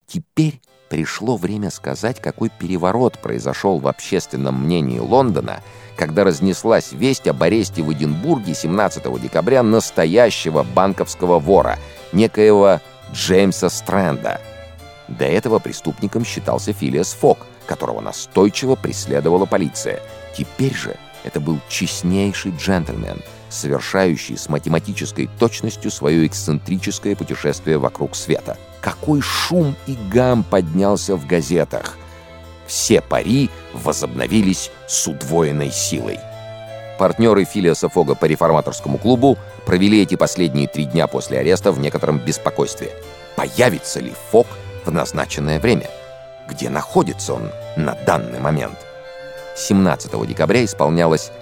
Теперь пришло время сказать, какой переворот произошел в общественном мнении Лондона, когда разнеслась весть об аресте в Эдинбурге 17 декабря настоящего банковского вора, некоего Джеймса Стрэнда. До этого преступником считался Филиас Фок, которого настойчиво преследовала полиция. Теперь же это был честнейший джентльмен, совершающий с математической точностью свое эксцентрическое путешествие вокруг света. Какой шум и гам поднялся в газетах! Все пари возобновились с удвоенной силой. Партнеры Филиаса Фога по реформаторскому клубу провели эти последние 3 дня после ареста в некотором беспокойстве. Появится ли Фог в назначенное время? Где находится он на данный момент? 17 декабря исполнялось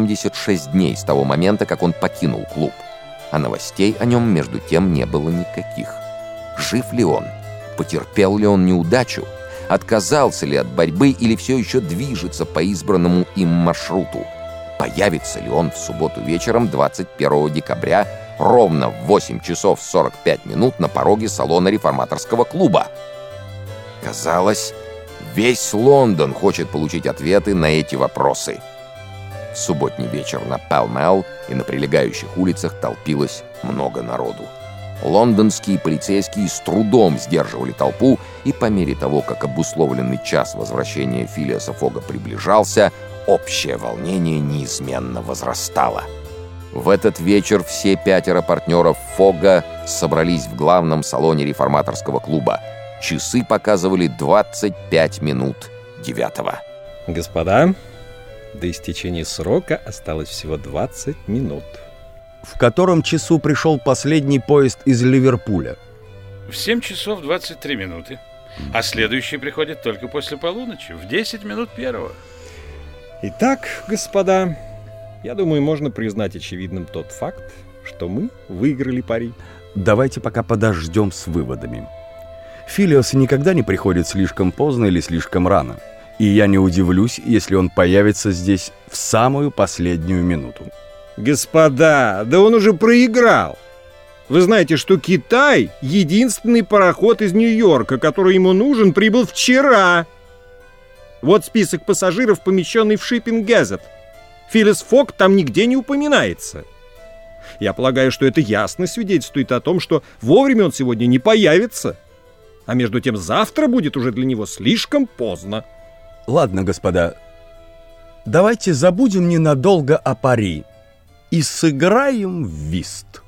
76 дней с того момента, как он покинул клуб. А новостей о нем, между тем, не было никаких. Жив ли он? Потерпел ли он неудачу? Отказался ли от борьбы или все еще движется по избранному им маршруту? Появится ли он в субботу вечером 21 декабря ровно в 8 часов 45 минут на пороге салона реформаторского клуба? Казалось, весь Лондон хочет получить ответы на эти вопросы. В субботний вечер на Пall-Mall и на прилегающих улицах толпилось много народу. Лондонские полицейские с трудом сдерживали толпу, и по мере того, как обусловленный час возвращения Филиаса Фога приближался, общее волнение неизменно возрастало. В этот вечер все 5 партнеров Фога собрались в главном салоне реформаторского клуба. Часы показывали 25 минут 9. Господа, до истечения срока осталось всего 20 минут. В котором часу пришел последний поезд из Ливерпуля? В 7 часов 23 минуты. А следующий приходит только после полуночи, в 10 минут 1. Итак, господа, я думаю, можно признать очевидным тот факт, что мы выиграли пари. Давайте пока подождем с выводами. Филиас никогда не приходит слишком поздно или слишком рано. И я не удивлюсь, если он появится здесь в самую последнюю минуту. Господа, да он уже проиграл. Вы знаете, что Китай — единственный пароход из Нью-Йорка, который ему нужен, прибыл вчера. Вот список пассажиров, помещенный в Shipping Gazette. Филиас Фог там нигде не упоминается. Я полагаю, что это ясно свидетельствует о том, что вовремя он сегодня не появится. А между тем завтра будет уже для него слишком поздно. Ладно, господа, давайте забудем ненадолго о пари и сыграем в вист.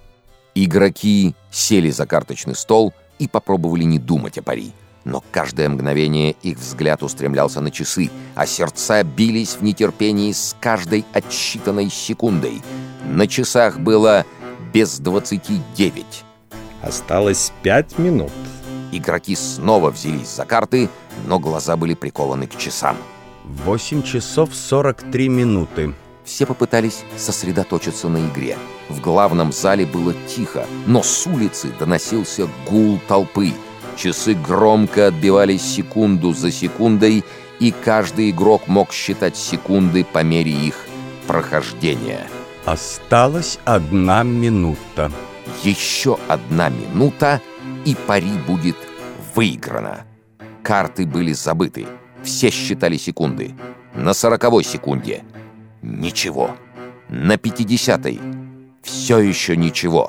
Игроки сели за карточный стол и попробовали не думать о пари. Но каждое мгновение их взгляд устремлялся на часы, а сердца бились в нетерпении с каждой отсчитанной секундой. На часах было без 29. Осталось 5 минут. Игроки снова взялись за карты, но глаза были прикованы к часам. 8 часов 43 минуты. Все попытались сосредоточиться на игре. В главном зале было тихо, но с улицы доносился гул толпы. Часы громко отбивались секунду за секундой, и каждый игрок мог считать секунды по мере их прохождения. Осталась 1 минута. Еще 1 минута, и пари будет выиграно. Карты были забыты. Все считали секунды. На 40-й секунде ничего. На 50-й все еще ничего.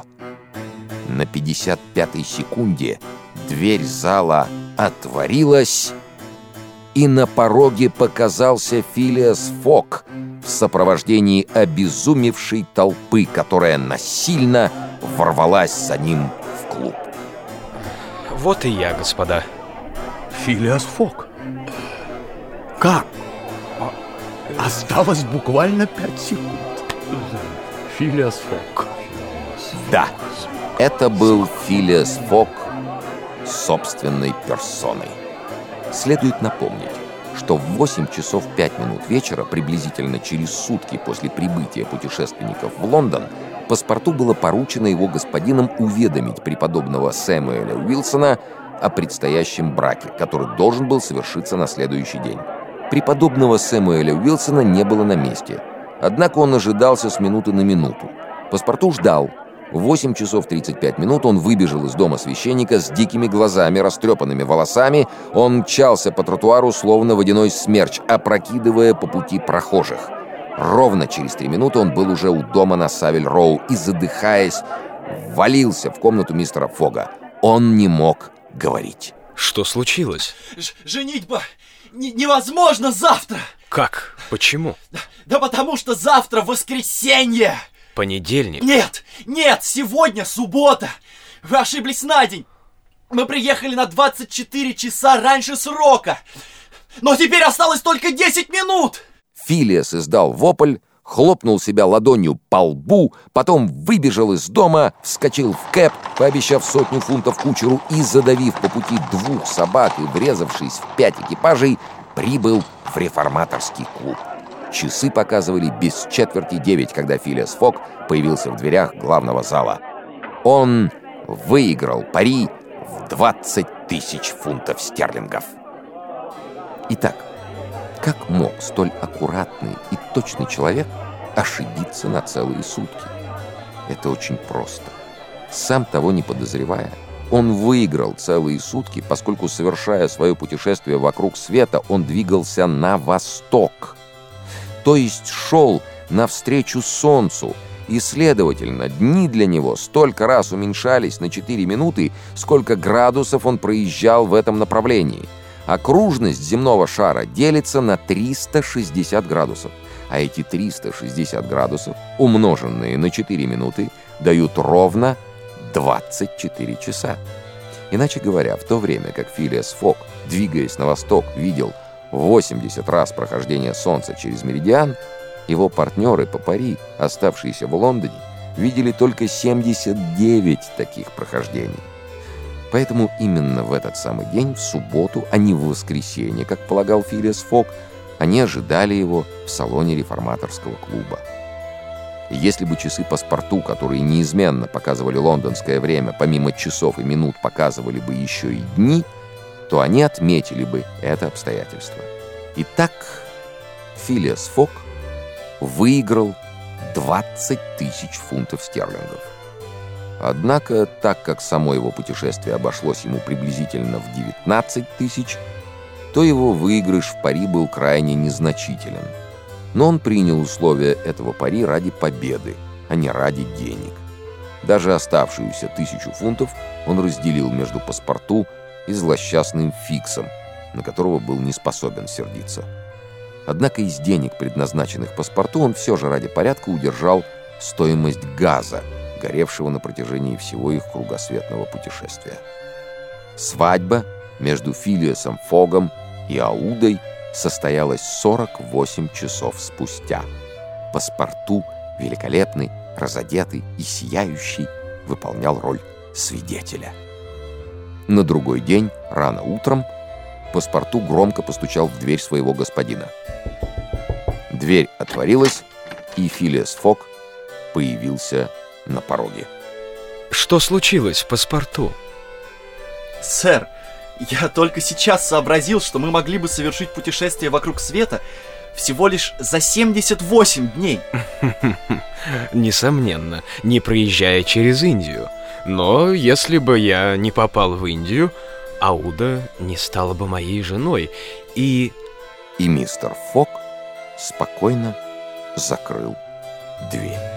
На 55-й секунде дверь зала отворилась, и на пороге показался Филиас Фог в сопровождении обезумевшей толпы, которая насильно ворвалась за ним в клуб. Вот и я, господа. Филиас Фог. Как? Осталось буквально 5 секунд. Филиас Фог. Да, это был Филиас Фог собственной персоной. Следует напомнить, что в 8 часов 5 минут вечера, приблизительно через сутки после прибытия путешественников в Лондон, паспорту было поручено его господином уведомить преподобного Сэмюэля Уилсона о предстоящем браке, который должен был совершиться на следующий день. Преподобного Сэмюэля Уилсона не было на месте, однако он ожидался с минуты на минуту. Паспорту ждал, В 8 часов 35 минут он выбежал из дома священника с дикими глазами, растрепанными волосами. Он мчался по тротуару, словно водяной смерч, опрокидывая по пути прохожих. Ровно через 3 минуты он был уже у дома на Савель-Роу и, задыхаясь, ввалился в комнату мистера Фога. Он не мог говорить. Что случилось? Женитьба невозможно завтра! Как? Почему? Да потому что завтра воскресенье! Понедельник? Нет, сегодня суббота! Вы ошиблись на день! Мы приехали на 24 часа раньше срока! Но теперь осталось только 10 минут! Филиас издал вопль, хлопнул себя ладонью по лбу, потом выбежал из дома, вскочил в кэб, пообещав 100 фунтов кучеру и, задавив по пути 2 собак и врезавшись в 5 экипажей, прибыл в реформаторский клуб. Часы показывали без четверти 9, когда Филиас Фог появился в дверях главного зала. Он выиграл пари в 20 000 фунтов стерлингов. Итак, как мог столь аккуратный и точный человек ошибиться на целые сутки? Это очень просто. Сам того не подозревая, он выиграл целые сутки, поскольку, совершая свое путешествие вокруг света, он двигался на восток. То есть шел навстречу солнцу, и, следовательно, дни для него столько раз уменьшались на 4 минуты, сколько градусов он проезжал в этом направлении. Окружность земного шара делится на 360 градусов, а эти 360 градусов, умноженные на 4 минуты, дают ровно 24 часа. Иначе говоря, в то время как Филиас Фог, двигаясь на восток, видел 80 раз прохождение Солнца через меридиан, его партнеры по пари, оставшиеся в Лондоне, видели только 79 таких прохождений. Поэтому именно в этот самый день, в субботу, а не в воскресенье, как полагал Филиас Фог, они ожидали его в салоне реформаторского клуба. И если бы часы паспорту, которые неизменно показывали лондонское время, помимо часов и минут показывали бы еще и дни, то они отметили бы это обстоятельство. Итак, Филиас Фог выиграл 20 000 фунтов стерлингов. Однако, так как само его путешествие обошлось ему приблизительно в 19 000, то его выигрыш в пари был крайне незначителен. Но он принял условия этого пари ради победы, а не ради денег. Даже оставшуюся 1000 фунтов он разделил между паспорту и злосчастным Фиксом, на которого был не способен сердиться. Однако из денег, предназначенных паспорту, он все же ради порядка удержал стоимость газа, горевшего на протяжении всего их кругосветного путешествия. Свадьба между Филиасом Фогом и Аудой состоялась 48 часов спустя. Паспорту, великолепный, разодетый и сияющий, выполнял роль свидетеля. На другой день, рано утром, паспорту громко постучал в дверь своего господина. Дверь отворилась, и Филиас Фог появился на пороге. Что случилось, паспорту? Сэр, я только сейчас сообразил, что мы могли бы совершить путешествие вокруг света всего лишь за 78 дней. Несомненно, не проезжая через Индию. Но если бы я не попал в Индию, Ауда не стала бы моей женой, и мистер Фог спокойно закрыл дверь.